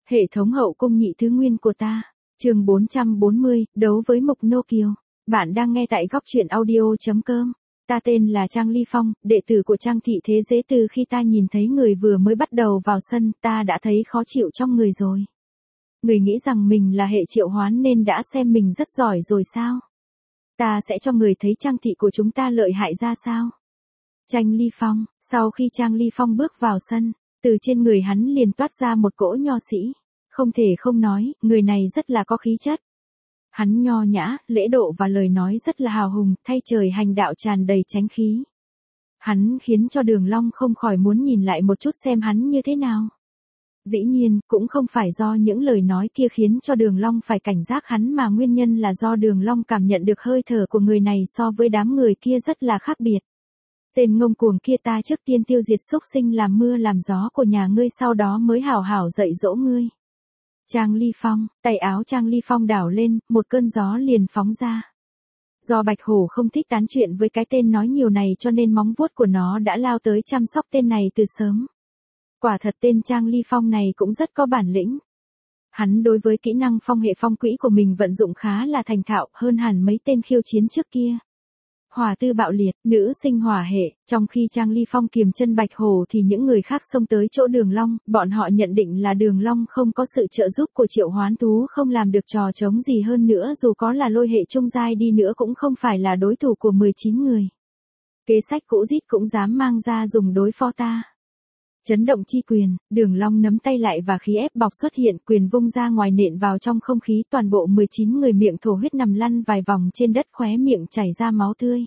Hệ thống hậu cung nhị thứ nguyên của ta. Chương 440, đấu với Mục Nô Kiều. Bạn đang nghe tại góc truyện audio.com. Ta tên là Trang Ly Phong, đệ tử của Trang Thị Thế Dễ. Từ khi ta nhìn thấy người vừa mới bắt đầu vào sân, ta đã thấy khó chịu trong người rồi. Người nghĩ rằng mình là hệ triệu hoán nên đã xem mình rất giỏi rồi sao? Ta sẽ cho người thấy Trang Thị của chúng ta lợi hại ra sao? Trang Ly Phong. Sau khi Trang Ly Phong bước vào sân, từ trên người hắn liền toát ra một cỗ nho sĩ. Không thể không nói, người này rất là có khí chất. Hắn nho nhã, lễ độ và lời nói rất là hào hùng, thay trời hành đạo tràn đầy chánh khí. Hắn khiến cho Đường Long không khỏi muốn nhìn lại một chút xem hắn như thế nào. Dĩ nhiên, cũng không phải do những lời nói kia khiến cho Đường Long phải cảnh giác hắn mà nguyên nhân là do Đường Long cảm nhận được hơi thở của người này so với đám người kia rất là khác biệt. Tên ngông cuồng kia, ta trước tiên tiêu diệt xúc sinh làm mưa làm gió của nhà ngươi, sau đó mới hảo hảo dạy dỗ ngươi. Trang Ly Phong. Tay áo Trang Ly Phong đảo lên, một cơn gió liền phóng ra. Do Bạch Hổ không thích tán chuyện với cái tên nói nhiều này cho nên móng vuốt của nó đã lao tới chăm sóc tên này từ sớm. Quả thật tên Trang Ly Phong này cũng rất có bản lĩnh. Hắn đối với kỹ năng phong hệ phong quỹ của mình vận dụng khá là thành thạo, hơn hẳn mấy tên khiêu chiến trước kia. Hỏa tư bạo liệt, nữ sinh hỏa hệ. Trong khi Trang Ly Phong kiềm chân Bạch Hổ thì những người khác xông tới chỗ Đường Long, bọn họ nhận định là Đường Long không có sự trợ giúp của triệu hoán thú không làm được trò trống gì, hơn nữa dù có là lôi hệ trung giai đi nữa cũng không phải là đối thủ của 19 người. Kế sách cũ rít cũng dám mang ra dùng đối phó ta. Chấn động chi quyền, Đường Long nắm tay lại và khí ép bọc xuất hiện, quyền vung ra ngoài nện vào trong không khí, toàn bộ 19 người miệng thổ huyết nằm lăn vài vòng trên đất, khóe miệng chảy ra máu tươi.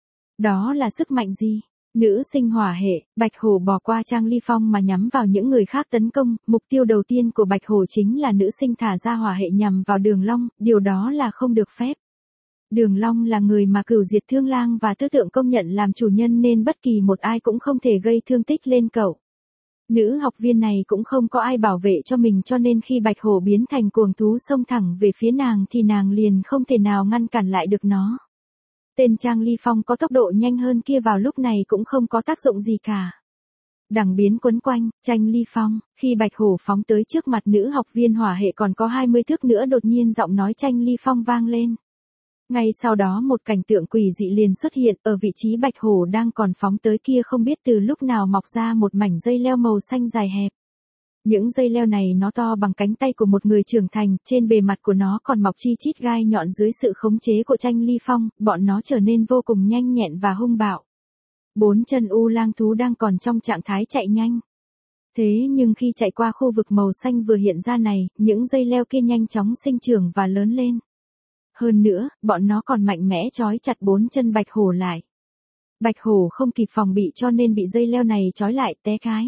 Đó là sức mạnh gì? Nữ sinh hỏa hệ. Bạch Hổ bỏ qua Trang Ly Phong mà nhắm vào những người khác tấn công, mục tiêu đầu tiên của Bạch Hổ chính là nữ sinh thả ra hỏa hệ nhằm vào Đường Long, điều đó là không được phép. Đường Long là người mà Cửu Diệt Thương Lang và Tứ Tượng công nhận làm chủ nhân nên bất kỳ một ai cũng không thể gây thương tích lên cậu. Nữ học viên này cũng không có ai bảo vệ cho mình cho nên khi Bạch Hổ biến thành cuồng thú xông thẳng về phía nàng thì nàng liền không thể nào ngăn cản lại được nó. Tên Trang Ly Phong có tốc độ nhanh hơn kia vào lúc này cũng không có tác dụng gì cả. Đằng biến quấn quanh, Trang Ly Phong. Khi Bạch Hổ phóng tới trước mặt nữ học viên hỏa hệ còn có 20 thước nữa, đột nhiên giọng nói Trang Ly Phong vang lên. Ngay sau đó một cảnh tượng quỷ dị liền xuất hiện, ở vị trí Bạch Hổ đang còn phóng tới kia không biết từ lúc nào mọc ra một mảnh dây leo màu xanh dài hẹp. Những dây leo này nó to bằng cánh tay của một người trưởng thành, trên bề mặt của nó còn mọc chi chít gai nhọn. Dưới sự khống chế của Trang Ly Phong, bọn nó trở nên vô cùng nhanh nhẹn và hung bạo. 4 chân u lang thú đang còn trong trạng thái chạy nhanh. Thế nhưng khi chạy qua khu vực màu xanh vừa hiện ra này, những dây leo kia nhanh chóng sinh trưởng và lớn lên. Hơn nữa, bọn nó còn mạnh mẽ trói chặt 4 chân Bạch Hổ lại. Bạch Hổ không kịp phòng bị cho nên bị dây leo này trói lại, té cái.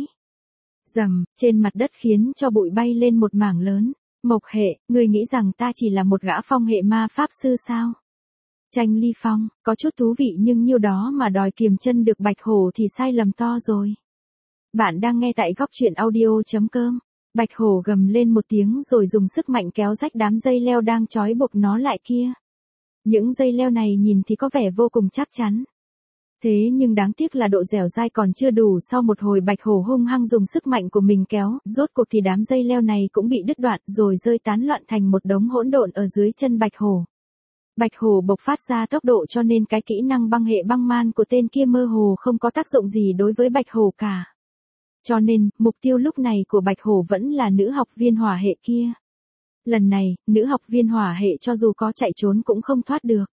Rầm, trên mặt đất khiến cho bụi bay lên một mảng lớn. Mộc hệ, ngươi nghĩ rằng ta chỉ là một gã phong hệ ma pháp sư sao? Trang Ly Phong, có chút thú vị nhưng nhiêu đó mà đòi kiềm chân được Bạch Hổ thì sai lầm to rồi. Bạn đang nghe tại góc truyện audio.com. Bạch Hổ gầm lên một tiếng rồi dùng sức mạnh kéo rách đám dây leo đang trói buộc nó lại kia. Những dây leo này nhìn thì có vẻ vô cùng chắc chắn. Thế nhưng đáng tiếc là độ dẻo dai còn chưa đủ, sau một hồi Bạch Hổ hung hăng dùng sức mạnh của mình kéo, rốt cuộc thì đám dây leo này cũng bị đứt đoạn rồi rơi tán loạn thành một đống hỗn độn ở dưới chân Bạch Hổ. Bạch Hổ bộc phát ra tốc độ cho nên cái kỹ năng băng hệ băng man của tên kia mơ hồ không có tác dụng gì đối với Bạch Hổ cả. Cho nên, mục tiêu lúc này của Bạch Hổ vẫn là nữ học viên hỏa hệ kia. Lần này, nữ học viên hỏa hệ cho dù có chạy trốn cũng không thoát được.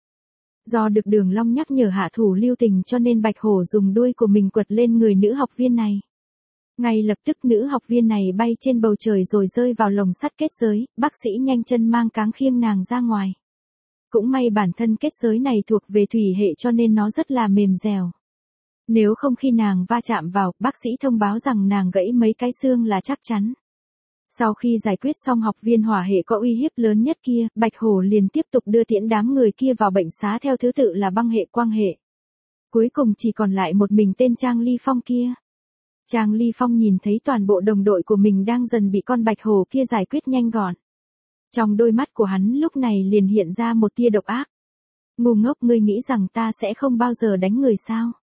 Do được Đường Long nhắc nhở hạ thủ lưu tình cho nên Bạch Hổ dùng đuôi của mình quật lên người nữ học viên này. Ngay lập tức nữ học viên này bay trên bầu trời rồi rơi vào lồng sắt kết giới, bác sĩ nhanh chân mang cáng khiêng nàng ra ngoài. Cũng may bản thân kết giới này thuộc về thủy hệ cho nên nó rất là mềm dẻo. Nếu không khi nàng va chạm vào, bác sĩ thông báo rằng nàng gãy mấy cái xương là chắc chắn. Sau khi giải quyết xong học viên hỏa hệ có uy hiếp lớn nhất kia, Bạch Hổ liền tiếp tục đưa tiễn đám người kia vào bệnh xá theo thứ tự là băng hệ, quang hệ. Cuối cùng chỉ còn lại một mình tên Trang Ly Phong kia. Trang Ly Phong nhìn thấy toàn bộ đồng đội của mình đang dần bị con Bạch Hổ kia giải quyết nhanh gọn. Trong đôi mắt của hắn lúc này liền hiện ra một tia độc ác. Ngu ngốc, ngươi nghĩ rằng ta sẽ không bao giờ đánh người sao?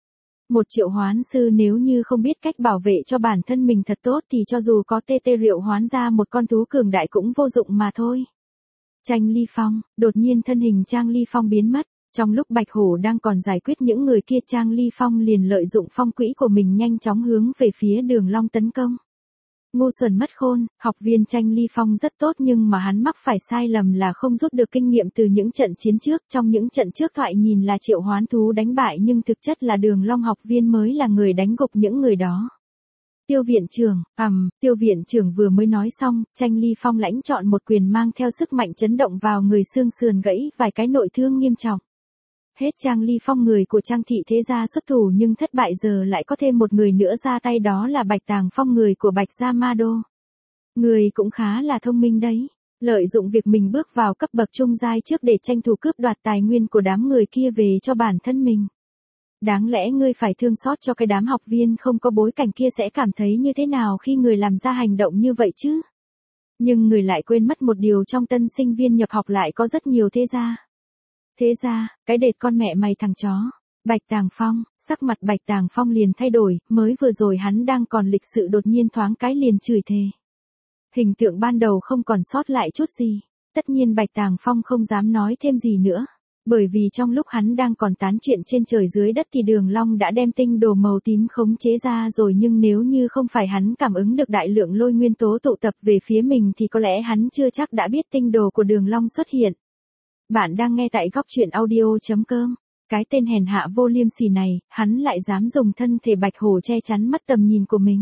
Một triệu hoán sư nếu như không biết cách bảo vệ cho bản thân mình thật tốt thì cho dù có tê rượu hoán ra một con thú cường đại cũng vô dụng mà thôi. Trang Ly Phong, đột nhiên thân hình Trang Ly Phong biến mất. Trong lúc Bạch Hổ đang còn giải quyết những người kia, Trang Ly Phong liền lợi dụng phong quỹ của mình nhanh chóng hướng về phía Đường Long tấn công. Ngu xuẩn mất khôn, học viên Trang Ly Phong rất tốt nhưng mà hắn mắc phải sai lầm là không rút được kinh nghiệm từ những trận chiến trước. Trong những trận trước thoại nhìn là triệu hoán thú đánh bại nhưng thực chất là Đường Long học viên mới là người đánh gục những người đó. Tiêu viện trưởng, Tiêu viện trưởng vừa mới nói xong, Trang Ly Phong lãnh chọn một quyền mang theo sức mạnh chấn động vào người, xương sườn gãy vài cái, nội thương nghiêm trọng. Hết Trang Ly Phong người của Trang thị thế gia xuất thủ nhưng thất bại, giờ lại có thêm một người nữa ra tay, đó là Bạch Tàng Phong người của Bạch Gia Ma Đô. Người cũng khá là thông minh đấy, lợi dụng việc mình bước vào cấp bậc trung giai trước để tranh thủ cướp đoạt tài nguyên của đám người kia về cho bản thân mình. Đáng lẽ ngươi phải thương xót cho cái đám học viên không có bối cảnh kia sẽ cảm thấy như thế nào khi người làm ra hành động như vậy chứ. Nhưng người lại quên mất một điều, trong tân sinh viên nhập học lại có rất nhiều thế gia. Thế ra, cái đệt con mẹ mày thằng chó. Bạch Tàng Phong, sắc mặt Bạch Tàng Phong liền thay đổi, mới vừa rồi hắn đang còn lịch sự đột nhiên thoáng cái liền chửi thề. Hình tượng ban đầu không còn sót lại chút gì. Tất nhiên Bạch Tàng Phong không dám nói thêm gì nữa. Bởi vì trong lúc hắn đang còn tán chuyện trên trời dưới đất thì Đường Long đã đem tinh đồ màu tím khống chế ra rồi, nhưng nếu như không phải hắn cảm ứng được đại lượng lôi nguyên tố tụ tập về phía mình thì có lẽ hắn chưa chắc đã biết tinh đồ của Đường Long xuất hiện. Bạn đang nghe tại góc truyện audio.com. Cái tên hèn hạ vô liêm sỉ này, hắn lại dám dùng thân thể Bạch Hổ che chắn mất tầm nhìn của mình.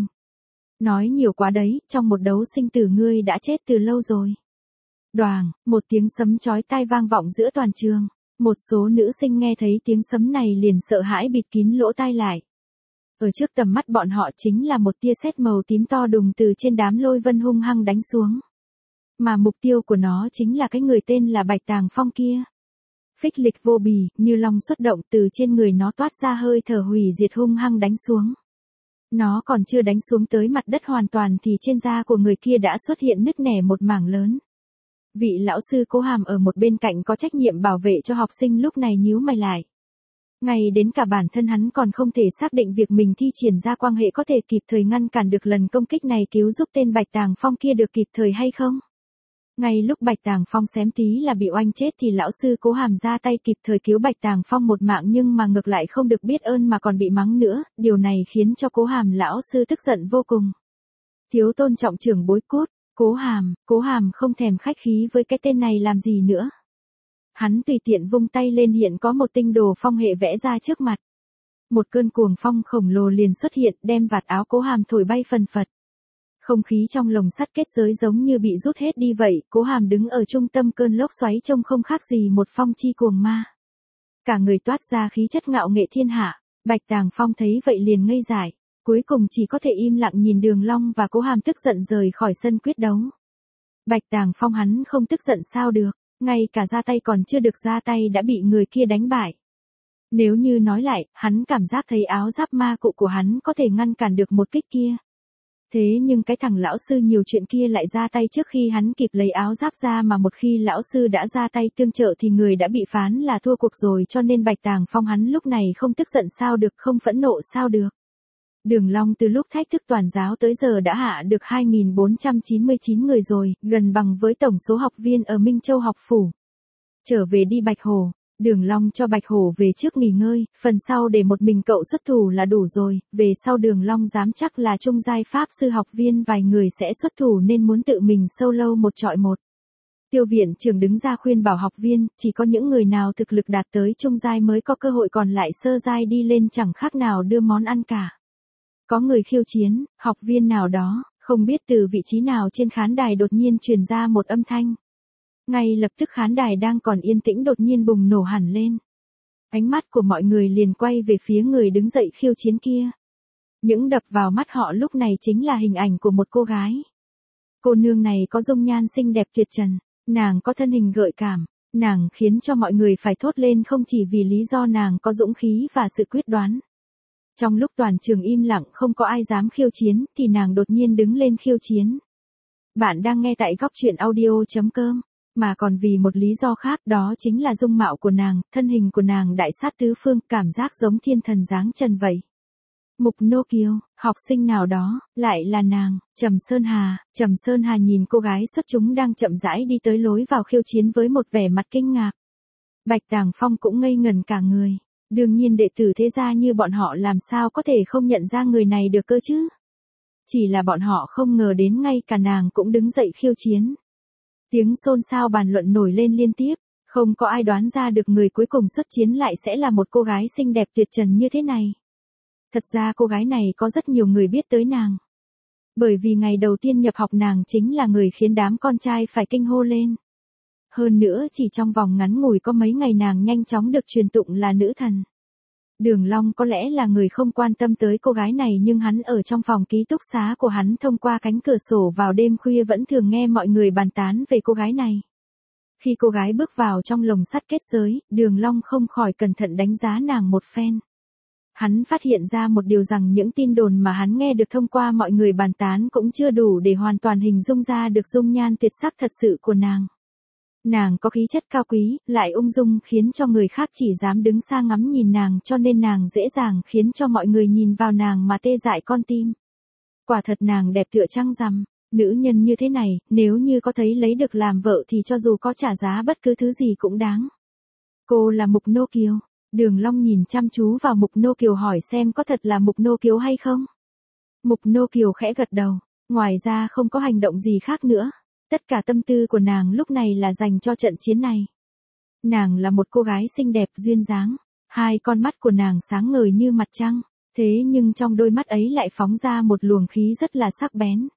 Nói nhiều quá đấy, trong một đấu sinh tử ngươi đã chết từ lâu rồi. Đoàng, một tiếng sấm chói tai vang vọng giữa toàn trường. Một số nữ sinh nghe thấy tiếng sấm này liền sợ hãi bịt kín lỗ tai lại. Ở trước tầm mắt bọn họ chính là một tia sét màu tím to đùng từ trên đám lôi vân hung hăng đánh xuống. Mà mục tiêu của nó chính là cái người tên là Bạch Tàng Phong kia. Phích lịch vô bì, như long xuất động, từ trên người nó toát ra hơi thở hủy diệt hung hăng đánh xuống. Nó còn chưa đánh xuống tới mặt đất hoàn toàn thì trên da của người kia đã xuất hiện nứt nẻ một mảng lớn. Vị lão sư Cố Hàm ở một bên cạnh có trách nhiệm bảo vệ cho học sinh lúc này nhíu mày lại. Ngay đến cả bản thân hắn còn không thể xác định việc mình thi triển ra quang hệ có thể kịp thời ngăn cản được lần công kích này, cứu giúp tên Bạch Tàng Phong kia được kịp thời hay không. Ngay lúc Bạch Tàng Phong xém tí là bị oanh chết thì lão sư Cố Hàm ra tay kịp thời cứu Bạch Tàng Phong một mạng, nhưng mà ngược lại không được biết ơn mà còn bị mắng nữa, điều này khiến cho Cố Hàm lão sư tức giận vô cùng. Thiếu tôn trọng trưởng bối cút, Cố Hàm không thèm khách khí với cái tên này làm gì nữa. Hắn tùy tiện vung tay lên, hiện có một tinh đồ phong hệ vẽ ra trước mặt. Một cơn cuồng phong khổng lồ liền xuất hiện, đem vạt áo Cố Hàm thổi bay phần phật. Không khí trong lồng sắt kết giới giống như bị rút hết đi vậy, Cố Hàm đứng ở trung tâm cơn lốc xoáy trông không khác gì một phong chi cuồng ma. Cả người toát ra khí chất ngạo nghệ thiên hạ, Bạch Tàng Phong thấy vậy liền ngây dại, cuối cùng chỉ có thể im lặng nhìn Đường Long và Cố Hàm tức giận rời khỏi sân quyết đấu. Bạch Tàng Phong hắn không tức giận sao được, ngay cả ra tay còn chưa được ra tay đã bị người kia đánh bại. Nếu như nói lại, hắn cảm giác thấy áo giáp ma cụ của hắn có thể ngăn cản được một kích kia. Thế nhưng cái thằng lão sư nhiều chuyện kia lại ra tay trước khi hắn kịp lấy áo giáp ra, mà một khi lão sư đã ra tay tương trợ thì người đã bị phán là thua cuộc rồi, cho nên Bạch Tàng Phong hắn lúc này không tức giận sao được, không phẫn nộ sao được. Đường Long từ lúc thách thức toàn giáo tới giờ đã hạ được 2.499 người rồi, gần bằng với tổng số học viên ở Minh Châu học phủ. Trở về đi Bạch Hổ. Đường Long cho Bạch Hổ về trước nghỉ ngơi, phần sau để một mình cậu xuất thủ là đủ rồi, về sau Đường Long dám chắc là trung giai pháp sư học viên vài người sẽ xuất thủ nên muốn tự mình solo một trọi một. Tiêu viện trưởng đứng ra khuyên bảo học viên, chỉ có những người nào thực lực đạt tới trung giai mới có cơ hội, còn lại sơ giai đi lên chẳng khác nào đưa món ăn cả. Có người khiêu chiến, học viên nào đó, không biết từ vị trí nào trên khán đài đột nhiên truyền ra một âm thanh. Ngay lập tức khán đài đang còn yên tĩnh đột nhiên bùng nổ hẳn lên. Ánh mắt của mọi người liền quay về phía người đứng dậy khiêu chiến kia. Những đập vào mắt họ lúc này chính là hình ảnh của một cô gái. Cô nương này có dung nhan xinh đẹp tuyệt trần, nàng có thân hình gợi cảm, nàng khiến cho mọi người phải thốt lên không chỉ vì lý do nàng có dũng khí và sự quyết đoán. Trong lúc toàn trường im lặng không có ai dám khiêu chiến thì nàng đột nhiên đứng lên khiêu chiến. Bạn đang nghe tại góc truyện audio.com. Mà còn vì một lý do khác, đó chính là dung mạo của nàng, thân hình của nàng đại sát tứ phương, cảm giác giống thiên thần dáng trần vậy. Mục Nô Kiều, học sinh nào đó, lại là nàng, Trầm Sơn Hà. Trầm Sơn Hà nhìn cô gái xuất chúng đang chậm rãi đi tới lối vào khiêu chiến với một vẻ mặt kinh ngạc. Bạch Tàng Phong cũng ngây ngẩn cả người. Đương nhiên đệ tử thế gia như bọn họ làm sao có thể không nhận ra người này được cơ chứ. Chỉ là bọn họ không ngờ đến ngay cả nàng cũng đứng dậy khiêu chiến. Tiếng xôn xao bàn luận nổi lên liên tiếp, không có ai đoán ra được người cuối cùng xuất chiến lại sẽ là một cô gái xinh đẹp tuyệt trần như thế này. Thật ra cô gái này có rất nhiều người biết tới nàng. Bởi vì ngày đầu tiên nhập học nàng chính là người khiến đám con trai phải kinh hô lên. Hơn nữa chỉ trong vòng ngắn ngủi có mấy ngày nàng nhanh chóng được truyền tụng là nữ thần. Đường Long có lẽ là người không quan tâm tới cô gái này nhưng hắn ở trong phòng ký túc xá của hắn thông qua cánh cửa sổ vào đêm khuya vẫn thường nghe mọi người bàn tán về cô gái này. Khi cô gái bước vào trong lồng sắt kết giới, Đường Long không khỏi cẩn thận đánh giá nàng một phen. Hắn phát hiện ra một điều rằng những tin đồn mà hắn nghe được thông qua mọi người bàn tán cũng chưa đủ để hoàn toàn hình dung ra được dung nhan tuyệt sắc thật sự của nàng. Nàng có khí chất cao quý, lại ung dung khiến cho người khác chỉ dám đứng xa ngắm nhìn nàng cho nên nàng dễ dàng khiến cho mọi người nhìn vào nàng mà tê dại con tim. Quả thật nàng đẹp tựa trăng rằm, nữ nhân như thế này, nếu như có thấy lấy được làm vợ thì cho dù có trả giá bất cứ thứ gì cũng đáng. Cô là Mục Nô Kiều. Đường Long nhìn chăm chú vào Mục Nô Kiều hỏi xem có thật là Mục Nô Kiều hay không. Mục Nô Kiều khẽ gật đầu, ngoài ra không có hành động gì khác nữa. Tất cả tâm tư của nàng lúc này là dành cho trận chiến này. Nàng là một cô gái xinh đẹp duyên dáng, hai con mắt của nàng sáng ngời như mặt trăng, thế nhưng trong đôi mắt ấy lại phóng ra một luồng khí rất là sắc bén.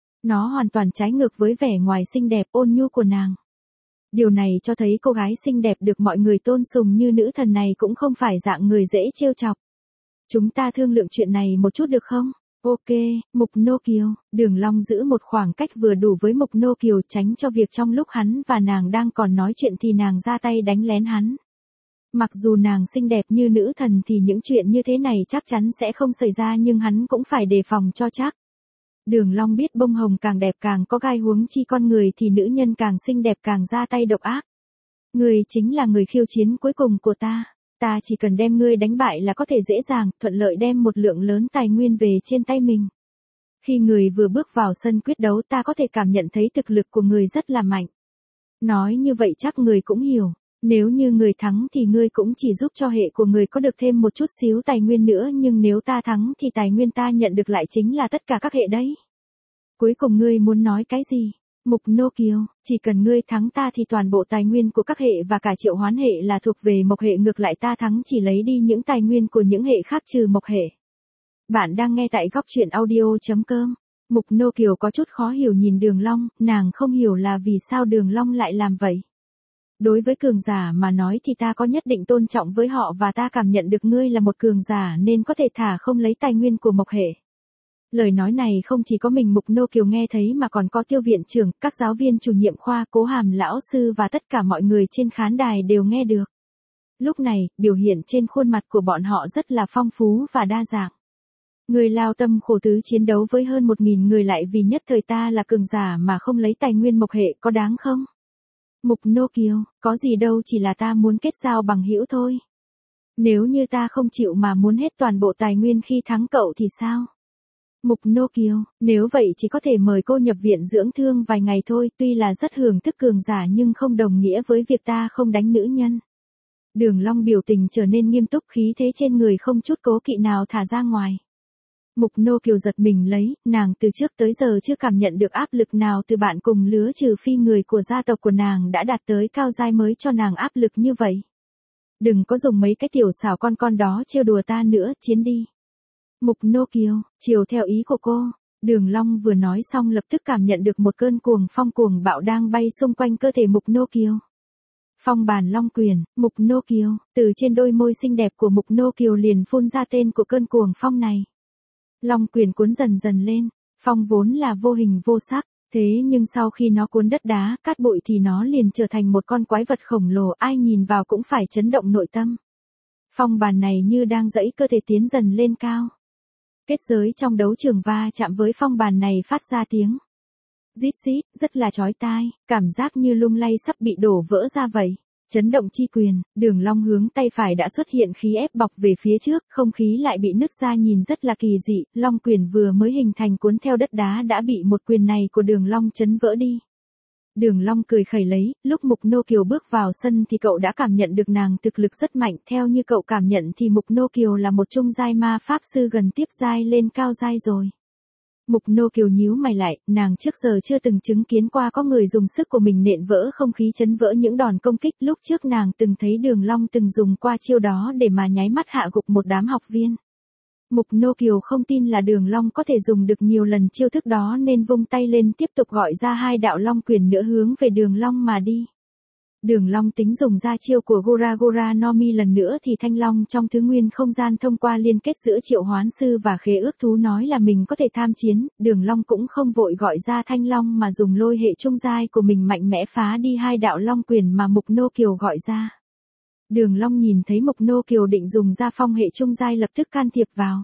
Nó hoàn toàn trái ngược với vẻ ngoài xinh đẹp ôn nhu của nàng. Điều này cho thấy cô gái xinh đẹp được mọi người tôn sùng như nữ thần này cũng không phải dạng người dễ trêu chọc. Chúng ta thương lượng chuyện này một chút được không? Ok, Mục Nô Kiều. Đường Long giữ một khoảng cách vừa đủ với Mục Nô Kiều tránh cho việc trong lúc hắn và nàng đang còn nói chuyện thì nàng ra tay đánh lén hắn. Mặc dù nàng xinh đẹp như nữ thần thì những chuyện như thế này chắc chắn sẽ không xảy ra nhưng hắn cũng phải đề phòng cho chắc. Đường Long biết bông hồng càng đẹp càng có gai huống chi con người thì nữ nhân càng xinh đẹp càng ra tay độc ác. Ngươi chính là người khiêu chiến cuối cùng của ta. Ta chỉ cần đem ngươi đánh bại là có thể dễ dàng, thuận lợi đem một lượng lớn tài nguyên về trên tay mình. Khi người vừa bước vào sân quyết đấu ta có thể cảm nhận thấy thực lực của người rất là mạnh. Nói như vậy chắc người cũng hiểu, nếu như người thắng thì ngươi cũng chỉ giúp cho hệ của người có được thêm một chút xíu tài nguyên nữa nhưng nếu ta thắng thì tài nguyên ta nhận được lại chính là tất cả các hệ đấy. Cuối cùng ngươi muốn nói cái gì? Mục Nô Kiều, chỉ cần ngươi thắng ta thì toàn bộ tài nguyên của các hệ và cả triệu hoán hệ là thuộc về mộc hệ ngược lại ta thắng chỉ lấy đi những tài nguyên của những hệ khác trừ mộc hệ. Bạn đang nghe tại góc truyện audio.com. Mục Nô Kiều có chút khó hiểu nhìn Đường Long, nàng không hiểu là vì sao Đường Long lại làm vậy. Đối với cường giả mà nói thì ta có nhất định tôn trọng với họ và ta cảm nhận được ngươi là một cường giả nên có thể thả không lấy tài nguyên của mộc hệ. Lời nói này không chỉ có mình Mục Nô Kiều nghe thấy mà còn có Tiêu viện trưởng, các giáo viên chủ nhiệm khoa, Cố Hàm lão sư và tất cả mọi người trên khán đài đều nghe được. Lúc này, biểu hiện trên khuôn mặt của bọn họ rất là phong phú và đa dạng. Người lao tâm khổ tứ chiến đấu với hơn 1.000 người lại vì nhất thời ta là cường giả mà không lấy tài nguyên mộc hệ có đáng không? Mục Nô Kiều, có gì đâu chỉ là ta muốn kết giao bằng hữu thôi. Nếu như ta không chịu mà muốn hết toàn bộ tài nguyên khi thắng cậu thì sao? Mục Nô Kiều, nếu vậy chỉ có thể mời cô nhập viện dưỡng thương vài ngày thôi, tuy là rất hưởng thức cường giả nhưng không đồng nghĩa với việc ta không đánh nữ nhân. Đường Long biểu tình trở nên nghiêm túc khí thế trên người không chút cố kỵ nào thả ra ngoài. Mục Nô Kiều giật mình lấy, nàng từ trước tới giờ chưa cảm nhận được áp lực nào từ bạn cùng lứa trừ phi người của gia tộc của nàng đã đạt tới cao giai mới cho nàng áp lực như vậy. Đừng có dùng mấy cái tiểu xảo con đó trêu đùa ta nữa, chiến đi. Mục Nô Kiều, chiều theo ý của cô. Đường Long vừa nói xong lập tức cảm nhận được một cơn cuồng phong cuồng bạo đang bay xung quanh cơ thể Mục Nô Kiều. Phong bàn long quyền, Mục Nô Kiều, từ trên đôi môi xinh đẹp của Mục Nô Kiều liền phun ra tên của cơn cuồng phong này. Long quyền cuốn dần dần lên, phong vốn là vô hình vô sắc, thế nhưng sau khi nó cuốn đất đá, cát bụi thì nó liền trở thành một con quái vật khổng lồ ai nhìn vào cũng phải chấn động nội tâm. Phong bàn này như đang giãy cơ thể tiến dần lên cao. Kết giới trong đấu trường va chạm với phong bàn này phát ra tiếng rít rít, rất là chói tai, cảm giác như lung lay sắp bị đổ vỡ ra vậy. Chấn động chi quyền, Đường Long hướng tay phải đã xuất hiện khí ép bọc về phía trước, không khí lại bị nứt ra nhìn rất là kỳ dị, Long quyền vừa mới hình thành cuốn theo đất đá đã bị một quyền này của Đường Long chấn vỡ đi. Đường Long cười khẩy lấy, lúc Mục Nô Kiều bước vào sân thì cậu đã cảm nhận được nàng thực lực rất mạnh, theo như cậu cảm nhận thì Mục Nô Kiều là một trung giai ma pháp sư gần tiếp giai lên cao giai rồi. Mục Nô Kiều nhíu mày lại, nàng trước giờ chưa từng chứng kiến qua có người dùng sức của mình nện vỡ không khí chấn vỡ những đòn công kích, lúc trước nàng từng thấy Đường Long từng dùng qua chiêu đó để mà nháy mắt hạ gục một đám học viên. Mục Nô Kiều không tin là Đường Long có thể dùng được nhiều lần chiêu thức đó nên vung tay lên tiếp tục gọi ra 2 đạo long quyền nữa hướng về Đường Long mà đi. Đường Long tính dùng ra chiêu của Gora Gora no Mi lần nữa thì thanh long trong thứ nguyên không gian thông qua liên kết giữa triệu hoán sư và khế ước thú nói là mình có thể tham chiến, Đường Long cũng không vội gọi ra thanh long mà dùng lôi hệ trung giai của mình mạnh mẽ phá đi 2 đạo long quyền mà Mục Nô Kiều gọi ra. Đường Long nhìn thấy Mục Nô Kiều định dùng ra phong hệ trung giai lập tức can thiệp vào.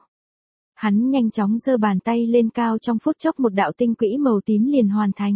Hắn nhanh chóng giơ bàn tay lên cao, trong phút chốc một đạo tinh quỹ màu tím liền hoàn thành.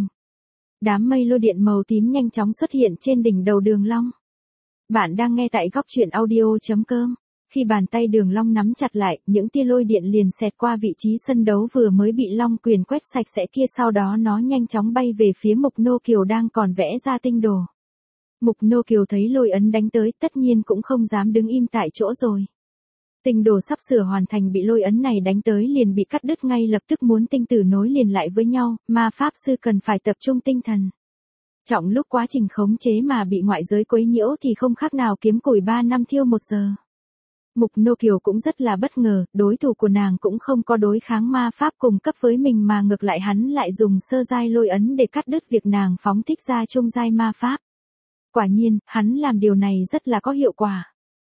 Đám mây lôi điện màu tím nhanh chóng xuất hiện trên đỉnh đầu Đường Long. Bạn đang nghe tại góc truyện audio.com. Khi bàn tay Đường Long nắm chặt lại, những tia lôi điện liền xẹt qua vị trí sân đấu vừa mới bị long quyền quét sạch sẽ kia, sau đó nó nhanh chóng bay về phía Mục Nô Kiều đang còn vẽ ra tinh đồ. Mục Nô Kiều thấy lôi ấn đánh tới, tất nhiên cũng không dám đứng im tại chỗ rồi. Tinh đồ sắp sửa hoàn thành bị lôi ấn này đánh tới liền bị cắt đứt ngay lập tức, muốn tinh tử nối liền lại với nhau, ma pháp sư cần phải tập trung tinh thần. Trọng lúc quá trình khống chế mà bị ngoại giới quấy nhiễu thì không khác nào kiếm củi 3 năm thiêu 1 giờ. Mục Nô Kiều cũng rất là bất ngờ, đối thủ của nàng cũng không có đối kháng ma pháp cùng cấp với mình mà ngược lại hắn lại dùng sơ giai lôi ấn để cắt đứt việc nàng phóng thích ra trung giai ma pháp. Quả nhiên, hắn làm điều này rất là có hiệu quả.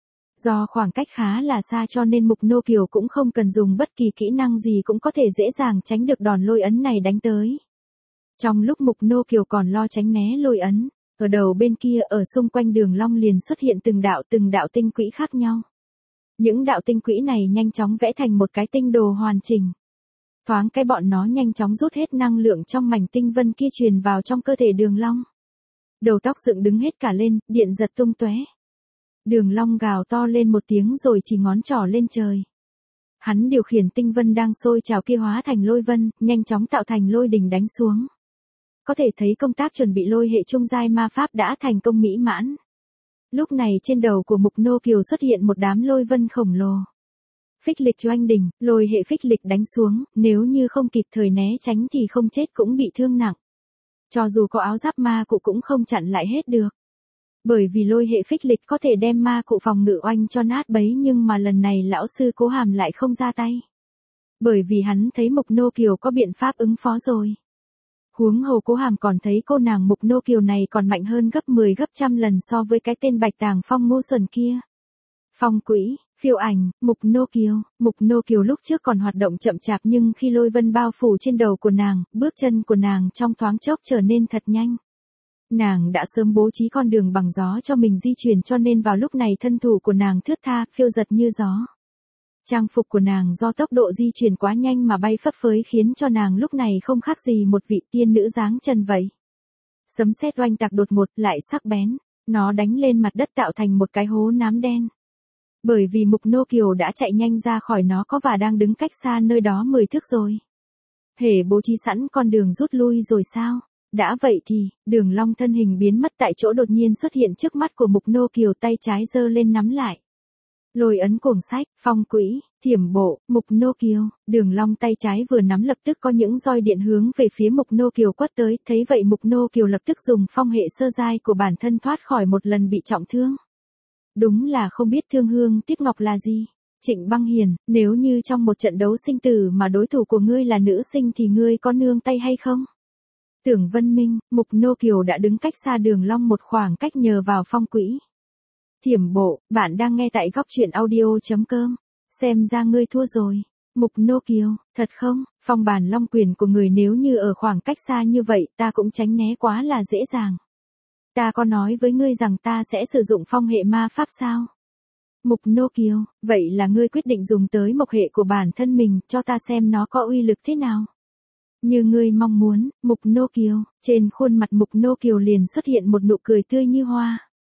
Do khoảng cách khá là xa cho nên Mục Nô Kiều cũng không cần dùng bất kỳ kỹ năng gì cũng có thể dễ dàng tránh được đòn lôi ấn này đánh tới. Trong lúc Mục Nô Kiều còn lo tránh né lôi ấn, ở đầu bên kia ở xung quanh Đường Long liền xuất hiện từng đạo tinh quỹ khác nhau. Những đạo tinh quỹ này nhanh chóng vẽ thành một cái tinh đồ hoàn chỉnh. Thoáng cái bọn nó nhanh chóng rút hết năng lượng trong mảnh tinh vân kia truyền vào trong cơ thể Đường Long. Đầu tóc dựng đứng hết cả lên, điện giật tung tóe. Đường Long gào to lên một tiếng rồi chỉ ngón trỏ lên trời. Hắn điều khiển tinh vân đang sôi trào kia hóa thành lôi vân, nhanh chóng tạo thành lôi đình đánh xuống. Có thể thấy công tác chuẩn bị lôi hệ trung giai ma pháp đã thành công mỹ mãn. Lúc này trên đầu của Mục Nô Kiều xuất hiện một đám lôi vân khổng lồ. Phích lịch oanh đỉnh, lôi hệ phích lịch đánh xuống, nếu như không kịp thời né tránh thì không chết cũng bị thương nặng. Cho dù có áo giáp ma cụ cũng không chặn lại hết được. Bởi vì lôi hệ phích lịch có thể đem ma cụ phòng ngự oanh cho nát bấy, nhưng mà lần này lão sư Cố Hàm lại không ra tay. Bởi vì hắn thấy Mục Nô Kiều có biện pháp ứng phó rồi. Huống hồ Cố Hàm còn thấy cô nàng Mục Nô Kiều này còn mạnh hơn gấp 10 gấp trăm lần so với cái tên Bạch Tàng Phong ngu xuẩn kia. Phong quỹ, phiêu ảnh, Mục Nô Kiều lúc trước còn hoạt động chậm chạp nhưng khi lôi vân bao phủ trên đầu của nàng, bước chân của nàng trong thoáng chốc trở nên thật nhanh. Nàng đã sớm bố trí con đường bằng gió cho mình di chuyển cho nên vào lúc này thân thủ của nàng thướt tha, phiêu giật như gió. Trang phục của nàng do tốc độ di chuyển quá nhanh mà bay phấp phới khiến cho nàng lúc này không khác gì một vị tiên nữ dáng trần vậy. Sấm sét oanh tạc đột ngột lại sắc bén, nó đánh lên mặt đất tạo thành một cái hố nám đen. Bởi vì Mục Nô Kiều đã chạy nhanh ra khỏi nó có và đang đứng cách xa nơi đó 10 thước rồi. Hề bố trí sẵn con đường rút lui rồi sao? Đã vậy thì, Đường Long thân hình biến mất tại chỗ đột nhiên xuất hiện trước mắt của Mục Nô Kiều, tay trái giơ lên nắm lại. Lôi ấn cuồng sách, phong quỹ, thiểm bộ, Mục Nô Kiều, Đường Long tay trái vừa nắm lập tức có những roi điện hướng về phía Mục Nô Kiều quất tới, thấy vậy Mục Nô Kiều lập tức dùng phong hệ sơ giai của bản thân thoát khỏi một lần bị trọng thương. Đúng là không biết thương hương tiếc ngọc là gì. Trịnh Băng Hiền, nếu như trong một trận đấu sinh tử mà đối thủ của ngươi là nữ sinh thì ngươi có nương tay hay không? Tưởng Vân Minh, Mục Nô Kiều đã đứng cách xa Đường Long một khoảng cách nhờ vào phong quỹ. Thiểm bộ, bạn đang nghe tại góc truyện audio.com. Xem ra ngươi thua rồi. Mục Nô Kiều, thật không? Phong bản long quyền của người nếu như ở khoảng cách xa như vậy ta cũng tránh né quá là dễ dàng. Ta có nói với ngươi rằng ta sẽ sử dụng phong hệ ma pháp sao? Mục Nô Kiều, vậy là ngươi quyết định dùng tới mộc hệ của bản thân mình cho ta xem nó có uy lực thế nào? Như ngươi mong muốn, Mục Nô Kiều, trên khuôn mặt Mục Nô Kiều liền xuất hiện một nụ cười tươi như hoa.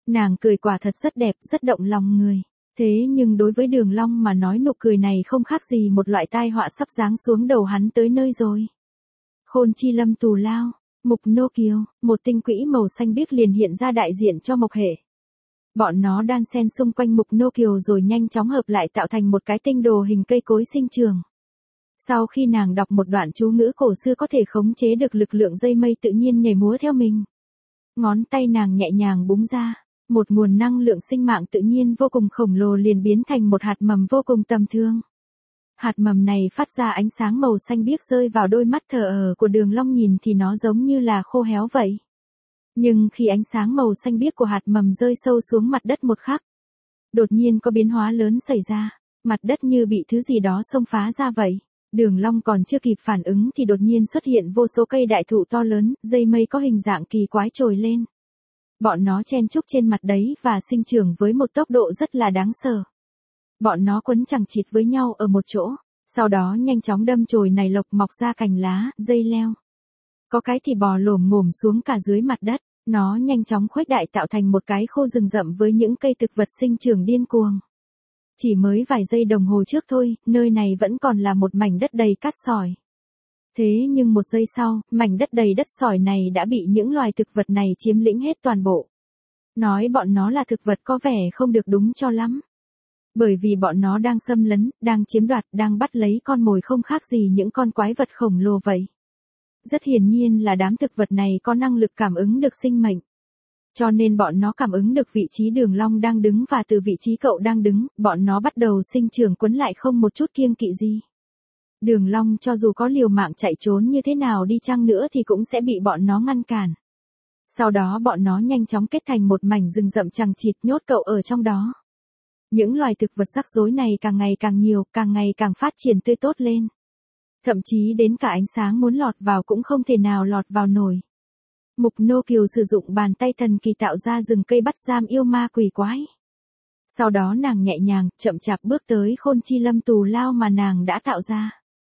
Nàng cười quả thật rất đẹp, rất động lòng người. Thế nhưng đối với Đường Long mà nói nụ cười này không khác gì một loại tai họa sắp giáng xuống đầu hắn tới nơi rồi. Khôn Chi Lâm tù lao, Mục Nô Kiều, một tinh quỹ màu xanh biếc liền hiện ra đại diện cho Mộc Hệ. Bọn nó đan xen xung quanh Mục Nô Kiều rồi nhanh chóng hợp lại tạo thành một cái tinh đồ hình cây cối sinh trường. Sau khi nàng đọc một đoạn chú ngữ cổ xưa có thể khống chế được lực lượng dây mây tự nhiên nhảy múa theo mình. Ngón tay nàng nhẹ nhàng búng ra, một nguồn năng lượng sinh mạng tự nhiên vô cùng khổng lồ liền biến thành một hạt mầm vô cùng tầm thường. Hạt mầm này phát ra ánh sáng màu xanh biếc rơi vào đôi mắt thờ ơ của Đường Long, nhìn thì nó giống như là khô héo vậy. Nhưng khi ánh sáng màu xanh biếc của hạt mầm rơi sâu xuống mặt đất một khắc, đột nhiên có biến hóa lớn xảy ra, mặt đất như bị thứ gì đó xông phá ra vậy. Đường Long còn chưa kịp phản ứng thì đột nhiên xuất hiện vô số cây đại thụ to lớn, dây mây có hình dạng kỳ quái trồi lên. Bọn nó chen chúc trên mặt đấy và sinh trưởng với một tốc độ rất là đáng sợ. Bọn nó quấn chằng chịt với nhau ở một chỗ, sau đó nhanh chóng đâm chồi này lộc mọc ra cành lá, dây leo. Có cái thì bò lổm ngổm xuống cả dưới mặt đất, nó nhanh chóng khuếch đại tạo thành một cái khu rừng rậm với những cây thực vật sinh trưởng điên cuồng. Chỉ mới vài giây đồng hồ trước thôi, nơi này vẫn còn là một mảnh đất đầy cát sỏi. Thế nhưng một giây sau, mảnh đất đầy đất sỏi này đã bị những loài thực vật này chiếm lĩnh hết toàn bộ. Nói bọn nó là thực vật có vẻ không được đúng cho lắm. Bởi vì bọn nó đang xâm lấn, đang chiếm đoạt, đang bắt lấy con mồi không khác gì những con quái vật khổng lồ vậy. Rất hiển nhiên là đám thực vật này có năng lực cảm ứng được sinh mệnh. Cho nên bọn nó cảm ứng được vị trí Đường Long đang đứng và từ vị trí cậu đang đứng, bọn nó bắt đầu sinh trưởng quấn lại không một chút kiêng kỵ gì. Đường Long cho dù có liều mạng chạy trốn như thế nào đi chăng nữa thì cũng sẽ bị bọn nó ngăn cản. Sau đó bọn nó nhanh chóng kết thành một mảnh rừng rậm chằng chịt nhốt cậu ở trong đó. Những loài thực vật rắc rối này càng ngày càng nhiều, càng ngày càng phát triển tươi tốt lên. Thậm chí đến cả ánh sáng muốn lọt vào cũng không thể nào lọt vào nổi. Mục Nô Kiều sử dụng bàn tay thần kỳ tạo ra rừng cây bắt giam yêu ma quỷ quái. Sau đó nàng nhẹ nhàng, chậm chạp bước tới Khôn Chi Lâm tù lao mà nàng đã tạo ra.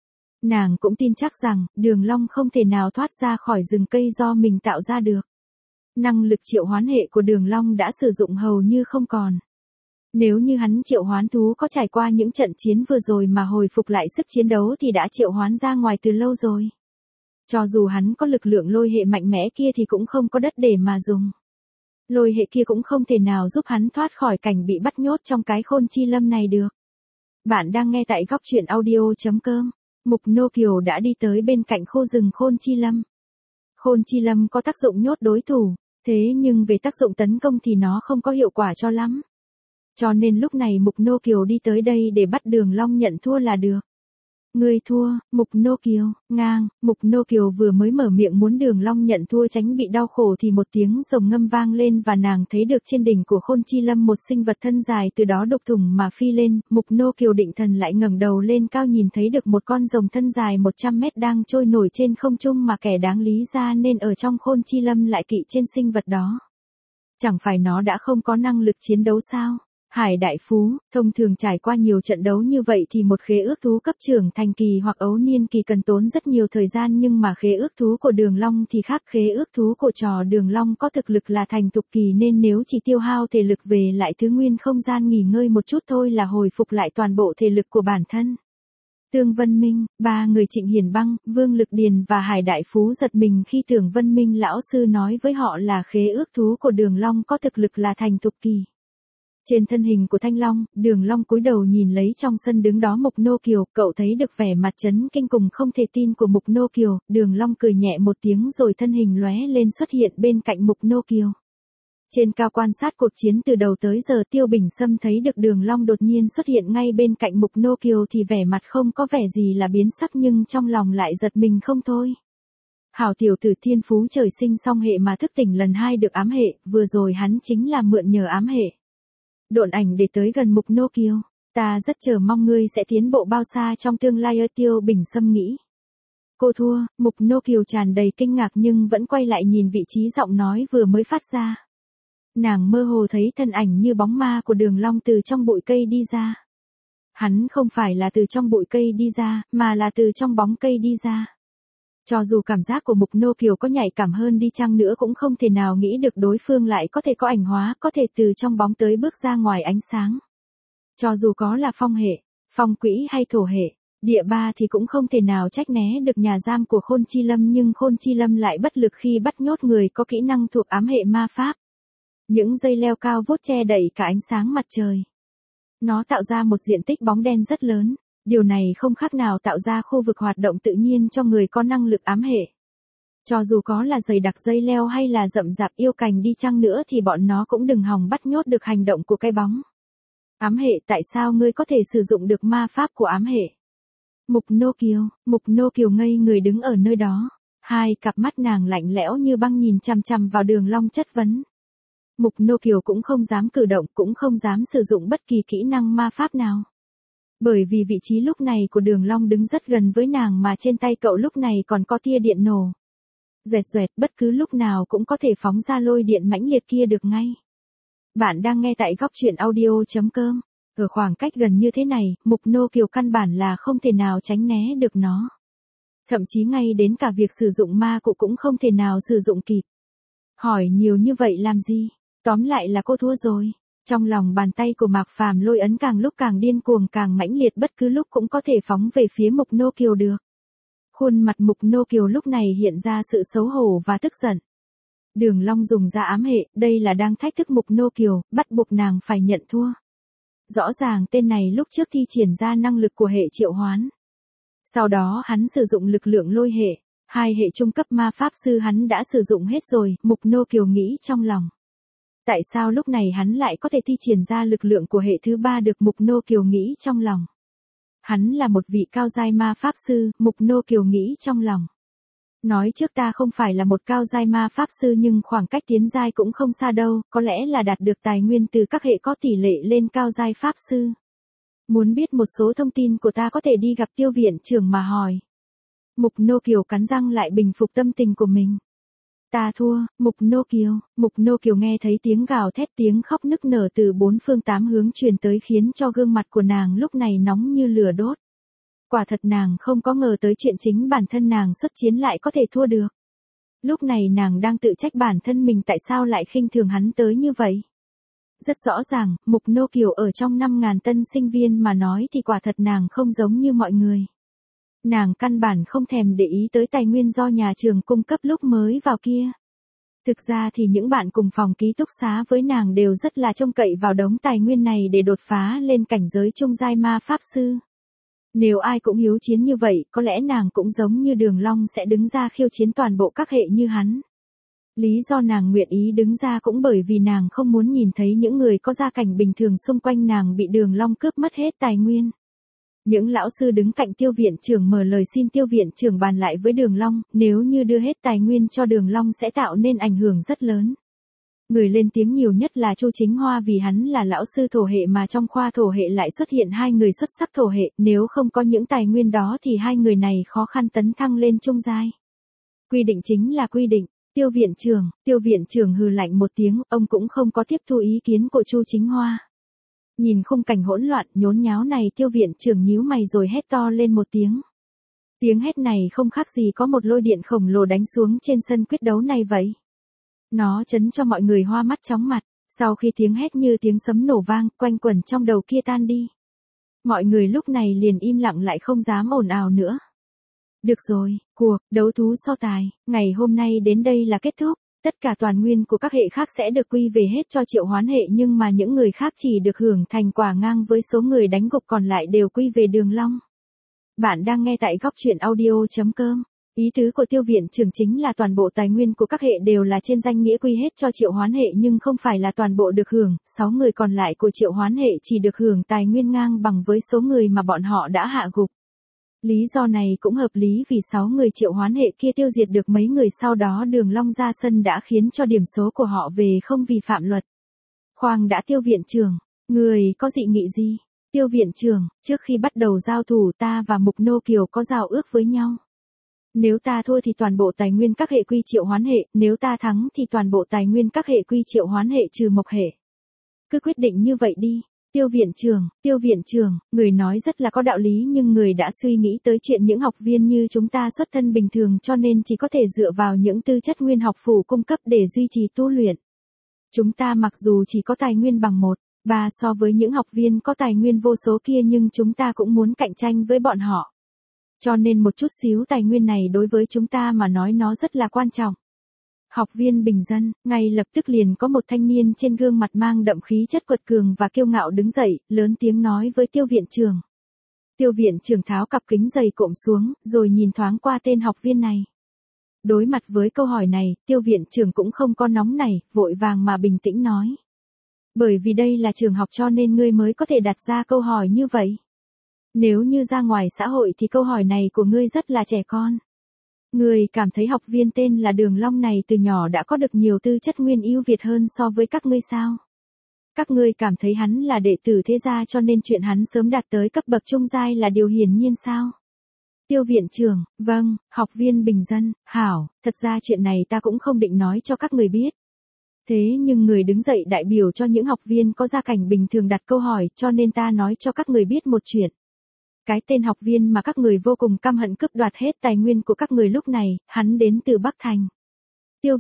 Nàng cũng tin chắc rằng, Đường Long không thể nào thoát ra khỏi rừng cây do mình tạo ra được. Năng lực triệu hoán hệ của Đường Long đã sử dụng hầu như không còn. Nếu như hắn triệu hoán thú có trải qua những trận chiến vừa rồi mà hồi phục lại sức chiến đấu thì đã triệu hoán ra ngoài từ lâu rồi. Cho dù hắn có lực lượng lôi hệ mạnh mẽ kia thì cũng không có đất để mà dùng. Lôi hệ kia cũng không thể nào giúp hắn thoát khỏi cảnh bị bắt nhốt trong cái Khôn Chi Lâm này được. Bạn đang nghe tại góc truyện audio.com. Mục Nô Kiều đã đi tới bên cạnh khu rừng Khôn Chi Lâm. Khôn Chi Lâm có tác dụng nhốt đối thủ, thế nhưng về tác dụng tấn công thì nó không có hiệu quả cho lắm. Cho nên lúc này Mục Nô Kiều đi tới đây để bắt Đường Long nhận thua là được. Ngươi thua, Mục Nô Kiều, ngang, Mục Nô Kiều vừa mới mở miệng muốn Đường Long nhận thua tránh bị đau khổ thì một tiếng rồng ngâm vang lên và nàng thấy được trên đỉnh của Khôn Chi Lâm một sinh vật thân dài từ đó đục thủng mà phi lên. Mục Nô Kiều định thần lại ngẩng đầu lên cao nhìn thấy được một con rồng thân dài 100 mét đang trôi nổi trên không trung mà kẻ đáng lý ra nên ở trong Khôn Chi Lâm lại kỵ trên sinh vật đó. Chẳng phải nó đã không có năng lực chiến đấu sao? Hải Đại Phú, thông thường trải qua nhiều trận đấu như vậy thì một khế ước thú cấp trưởng thành kỳ hoặc ấu niên kỳ cần tốn rất nhiều thời gian, nhưng mà khế ước thú của Đường Long thì khác, khế ước thú của trò Đường Long có thực lực là thành thục kỳ nên nếu chỉ tiêu hao thể lực về lại thứ nguyên không gian nghỉ ngơi một chút thôi là hồi phục lại toàn bộ thể lực của bản thân. Tương Vân Minh, ba người Trịnh Hiền Băng, Vương Lực Điền và Hải Đại Phú giật mình khi Tưởng Vân Minh lão sư nói với họ là khế ước thú của Đường Long có thực lực là thành thục kỳ. Trên thân hình của Thanh Long, Đường Long cúi đầu nhìn lấy trong sân đứng đó Mục Nô Kiều, cậu thấy được vẻ mặt chấn kinh cùng không thể tin của Mục Nô Kiều, Đường Long cười nhẹ một tiếng rồi thân hình lóe lên xuất hiện bên cạnh Mục Nô Kiều. Trên cao quan sát cuộc chiến từ đầu tới giờ, Tiêu Bình Sâm thấy được Đường Long đột nhiên xuất hiện ngay bên cạnh Mục Nô Kiều thì vẻ mặt không có vẻ gì là biến sắc nhưng trong lòng lại giật mình không thôi. Hảo tiểu tử thiên phú trời sinh song hệ mà thức tỉnh lần 2 được ám hệ, vừa rồi hắn chính là mượn nhờ ám hệ độn ảnh để tới gần Mục Nô Kiều. Ta rất chờ mong ngươi sẽ tiến bộ bao xa trong tương lai. Tiêu Bình Sâm nghĩ. Cô thua, Mục Nô Kiều tràn đầy kinh ngạc nhưng vẫn quay lại nhìn vị trí giọng nói vừa mới phát ra. Nàng mơ hồ thấy thân ảnh như bóng ma của Đường Long từ trong bụi cây đi ra. Hắn không phải là từ trong bụi cây đi ra, mà là từ trong bóng cây đi ra. Cho dù cảm giác của Mục Nô Kiều có nhạy cảm hơn đi chăng nữa cũng không thể nào nghĩ được đối phương lại có thể có ảnh hóa, có thể từ trong bóng tới bước ra ngoài ánh sáng. Cho dù có là phong hệ, phong quỹ hay thổ hệ, địa ba thì cũng không thể nào trách né được nhà giam của Khôn Chi Lâm, nhưng Khôn Chi Lâm lại bất lực khi bắt nhốt người có kỹ năng thuộc ám hệ ma pháp. Những dây leo cao vút che đậy cả ánh sáng mặt trời. Nó tạo ra một diện tích bóng đen rất lớn, điều này không khác nào tạo ra khu vực hoạt động tự nhiên cho người có năng lực ám hệ. Cho dù có là dày đặc dây leo hay là rậm rạp yêu cành đi chăng nữa thì bọn nó cũng đừng hòng bắt nhốt được hành động của cái bóng. Ám hệ, tại sao ngươi có thể sử dụng được ma pháp của ám hệ? Mục Nô Kiều ngây người đứng ở nơi đó, hai cặp mắt nàng lạnh lẽo như băng nhìn chằm chằm vào Đường Long chất vấn. Mục Nô Kiều cũng không dám cử động, cũng không dám sử dụng bất kỳ kỹ năng ma pháp nào. Bởi vì vị trí lúc này của Đường Long đứng rất gần với nàng mà trên tay cậu lúc này còn có tia điện nổ. Rẹt rẹt, bất cứ lúc nào cũng có thể phóng ra lôi điện mãnh liệt kia được ngay. Bạn đang nghe tại góc truyện audio.com. Ở khoảng cách gần như thế này, Mục Nô Kiều căn bản là không thể nào tránh né được nó. Thậm chí ngay đến cả việc sử dụng ma cụ cũng không thể nào sử dụng kịp. Hỏi nhiều như vậy làm gì? Tóm lại là cô thua rồi. Trong lòng bàn tay của Mạc Phàm lôi ấn càng lúc càng điên cuồng càng mãnh liệt, bất cứ lúc cũng có thể phóng về phía Mục Nô Kiều được. Khuôn mặt Mục Nô Kiều lúc này hiện ra sự xấu hổ và tức giận. Đường Long dùng ra ám hệ, đây là đang thách thức Mục Nô Kiều, bắt buộc nàng phải nhận thua. Rõ ràng tên này lúc trước thi triển ra năng lực của hệ triệu hoán. Sau đó hắn sử dụng lực lượng lôi hệ, hai hệ trung cấp ma pháp sư hắn đã sử dụng hết rồi, Mục Nô Kiều nghĩ trong lòng. Tại sao lúc này hắn lại có thể thi triển ra lực lượng của hệ thứ ba được, Mục Nô Kiều nghĩ trong lòng. Hắn là một vị cao giai ma pháp sư, Mục Nô Kiều nghĩ trong lòng. Nói trước ta không phải là một cao giai ma pháp sư nhưng khoảng cách tiến giai cũng không xa đâu, có lẽ là đạt được tài nguyên từ các hệ có tỷ lệ lên cao giai pháp sư. Muốn biết một số thông tin của ta có thể đi gặp Tiêu viện trưởng mà hỏi. Mục Nô Kiều cắn răng lại bình phục tâm tình của mình. Ta thua, Mục Nô Kiều nghe thấy tiếng gào thét, tiếng khóc nức nở từ bốn phương tám hướng truyền tới khiến cho gương mặt của nàng lúc này nóng như lửa đốt. Quả thật nàng không có ngờ tới chuyện chính bản thân nàng xuất chiến lại có thể thua được. Lúc này nàng đang tự trách bản thân mình tại sao lại khinh thường hắn tới như vậy. Rất rõ ràng, Mục Nô Kiều ở trong 5.000 tân sinh viên mà nói thì quả thật nàng không giống như mọi người. Nàng căn bản không thèm để ý tới tài nguyên do nhà trường cung cấp lúc mới vào kia. Thực ra thì những bạn cùng phòng ký túc xá với nàng đều rất là trông cậy vào đống tài nguyên này để đột phá lên cảnh giới trung giai ma pháp sư. Nếu ai cũng hiếu chiến như vậy, có lẽ nàng cũng giống như Đường Long sẽ đứng ra khiêu chiến toàn bộ các hệ như hắn. Lý do nàng nguyện ý đứng ra cũng bởi vì nàng không muốn nhìn thấy những người có gia cảnh bình thường xung quanh nàng bị Đường Long cướp mất hết tài nguyên. Những lão sư đứng cạnh Tiêu viện trưởng mở lời xin Tiêu viện trưởng bàn lại với Đường Long, nếu như đưa hết tài nguyên cho Đường Long sẽ tạo nên ảnh hưởng rất lớn. Người lên tiếng nhiều nhất là Chu Chính Hoa vì hắn là lão sư thổ hệ mà trong khoa thổ hệ lại xuất hiện hai người xuất sắc thổ hệ, nếu không có những tài nguyên đó thì hai người này khó khăn tấn thăng lên trung giai. Quy định chính là quy định. Tiêu viện trưởng hừ lạnh một tiếng, ông cũng không có tiếp thu ý kiến của Chu Chính Hoa. Nhìn khung cảnh hỗn loạn nhốn nháo này, Tiêu viện trưởng nhíu mày rồi hét to lên một tiếng. Tiếng hét này không khác gì có một lôi điện khổng lồ đánh xuống trên sân quyết đấu này vậy. Nó chấn cho mọi người hoa mắt chóng mặt, sau khi tiếng hét như tiếng sấm nổ vang, quanh quẩn trong đầu kia tan đi. Mọi người lúc này liền im lặng lại không dám ồn ào nữa. Được rồi, cuộc đấu thú so tài, ngày hôm nay đến đây là kết thúc. Tất cả toàn nguyên của các hệ khác sẽ được quy về hết cho triệu hoán hệ nhưng mà những người khác chỉ được hưởng thành quả ngang với số người đánh gục còn lại đều quy về Đường Long. Bạn đang nghe tại góc truyện audio.com. Ý tứ của Tiêu viện trưởng chính là toàn bộ tài nguyên của các hệ đều là trên danh nghĩa quy hết cho triệu hoán hệ nhưng không phải là toàn bộ được hưởng, 6 người còn lại của triệu hoán hệ chỉ được hưởng tài nguyên ngang bằng với số người mà bọn họ đã hạ gục. Lý do này cũng hợp lý vì 6 người triệu hoán hệ kia tiêu diệt được mấy người sau đó Đường Long ra sân đã khiến cho điểm số của họ về không vi phạm luật. Khoan đã Tiêu viện trưởng, người có dị nghị gì? Tiêu viện trưởng, trước khi bắt đầu giao thủ ta và Mục Nô Kiều có giao ước với nhau. Nếu ta thua thì toàn bộ tài nguyên các hệ quy triệu hoán hệ, nếu ta thắng thì toàn bộ tài nguyên các hệ quy triệu hoán hệ trừ mộc hệ. Cứ quyết định như vậy đi. Tiêu viện trưởng, người nói rất là có đạo lý nhưng người đã suy nghĩ tới chuyện những học viên như chúng ta xuất thân bình thường cho nên chỉ có thể dựa vào những tư chất nguyên học phủ cung cấp để duy trì tu luyện. Chúng ta mặc dù chỉ có tài nguyên bằng 1/3 so với những học viên có tài nguyên vô số kia nhưng chúng ta cũng muốn cạnh tranh với bọn họ. Cho nên một chút xíu tài nguyên này đối với chúng ta mà nói nó rất là quan trọng. Học viên bình dân, ngay lập tức liền có một thanh niên trên gương mặt mang đậm khí chất quật cường và kiêu ngạo đứng dậy, lớn tiếng nói với tiêu viện trưởng. Tiêu viện trưởng tháo cặp kính dày cộm xuống, rồi nhìn thoáng qua tên học viên này. Đối mặt với câu hỏi này, tiêu viện trưởng cũng không có nóng nảy, vội vàng mà bình tĩnh nói. Bởi vì đây là trường học cho nên ngươi mới có thể đặt ra câu hỏi như vậy. Nếu như ra ngoài xã hội thì câu hỏi này của ngươi rất là trẻ con. Ngươi cảm thấy học viên tên là Đường Long này từ nhỏ đã có được nhiều tư chất nguyên ưu việt hơn so với các ngươi sao? Các ngươi cảm thấy hắn là đệ tử thế gia cho nên chuyện hắn sớm đạt tới cấp bậc trung giai là điều hiển nhiên sao? Tiêu viện trưởng, vâng, học viên bình dân, hảo, thật ra chuyện này ta cũng không định nói cho các người biết. Thế nhưng người đứng dậy đại biểu cho những học viên có gia cảnh bình thường đặt câu hỏi cho nên ta nói cho các người biết một chuyện. Cái tên học viên mà các người vô cùng căm hận cướp đoạt hết tài nguyên của các người lúc này, hắn đến từ Bắc Thành. Tiêu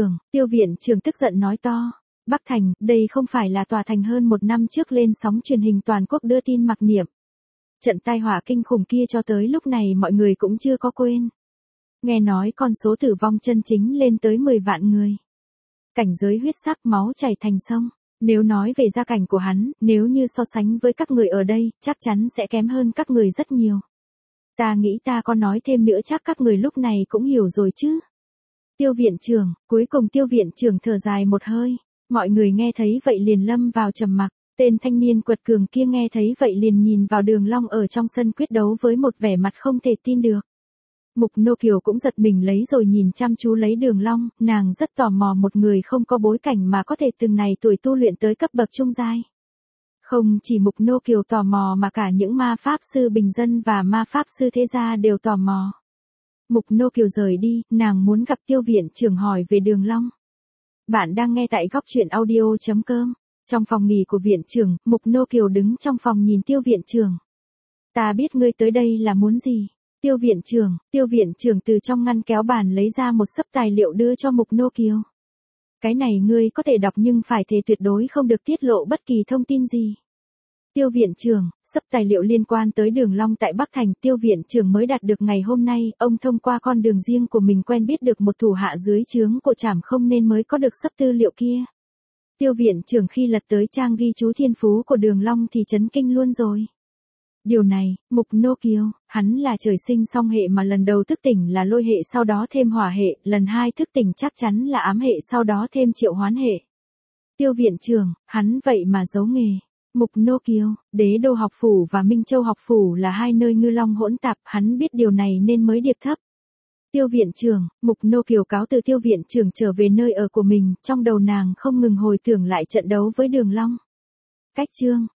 viện trưởng tức giận nói to. Bắc Thành, đây không phải là tòa thành hơn 1 năm trước lên sóng truyền hình toàn quốc đưa tin mặc niệm. Trận tai họa kinh khủng kia cho tới lúc này mọi người cũng chưa có quên. Nghe nói con số tử vong chân chính lên tới 10 vạn người. Cảnh giới huyết sắc máu chảy thành sông. Nếu nói về gia cảnh của hắn, nếu như so sánh với các người ở đây, chắc chắn sẽ kém hơn các người rất nhiều. Ta nghĩ ta có nói thêm nữa chắc các người lúc này cũng hiểu rồi chứ. Tiêu viện trưởng, cuối cùng tiêu viện trưởng thở dài một hơi. Mọi người nghe thấy vậy liền lâm vào trầm mặc. Tên thanh niên quật cường kia nghe thấy vậy liền nhìn vào Đường Long ở trong sân quyết đấu với một vẻ mặt không thể tin được. Mục Nô Kiều cũng giật mình lấy rồi nhìn chăm chú lấy Đường Long, nàng rất tò mò một người không có bối cảnh mà có thể từng này tuổi tu luyện tới cấp bậc trung giai. Không chỉ Mục Nô Kiều tò mò mà cả những ma pháp sư bình dân và ma pháp sư thế gia đều tò mò. Mục Nô Kiều rời đi, nàng muốn gặp tiêu viện trưởng hỏi về Đường Long. Bạn đang nghe tại góc truyện audio.com. Trong phòng nghỉ của viện trưởng, Mục Nô Kiều đứng trong phòng nhìn tiêu viện trưởng. Ta biết ngươi tới đây là muốn gì? Tiêu viện trưởng từ trong ngăn kéo bàn lấy ra một xấp tài liệu đưa cho Mục Nô Kiều. Cái này ngươi có thể đọc nhưng phải thề tuyệt đối không được tiết lộ bất kỳ thông tin gì. Tiêu viện trưởng, xấp tài liệu liên quan tới Đường Long tại Bắc Thành tiêu viện trưởng mới đạt được ngày hôm nay, ông thông qua con đường riêng của mình quen biết được một thủ hạ dưới trướng của Trảm Không nên mới có được xấp tư liệu kia. Tiêu viện trưởng khi lật tới trang ghi chú thiên phú của Đường Long thì chấn kinh luôn rồi. Điều này, Mục Nô Kiều, hắn là trời sinh song hệ mà lần đầu thức tỉnh là lôi hệ sau đó thêm hỏa hệ, lần 2 thức tỉnh chắc chắn là ám hệ sau đó thêm triệu hoán hệ. Tiêu viện trưởng, hắn vậy mà giấu nghề. Mục Nô Kiều, Đế Đô học phủ và Minh Châu học phủ là 2 nơi ngư long hỗn tạp, hắn biết điều này nên mới điệp thấp. Tiêu viện trưởng, Mục Nô Kiều cáo từ tiêu viện trưởng trở về nơi ở của mình, trong đầu nàng không ngừng hồi tưởng lại trận đấu với Đường Long. Cách chương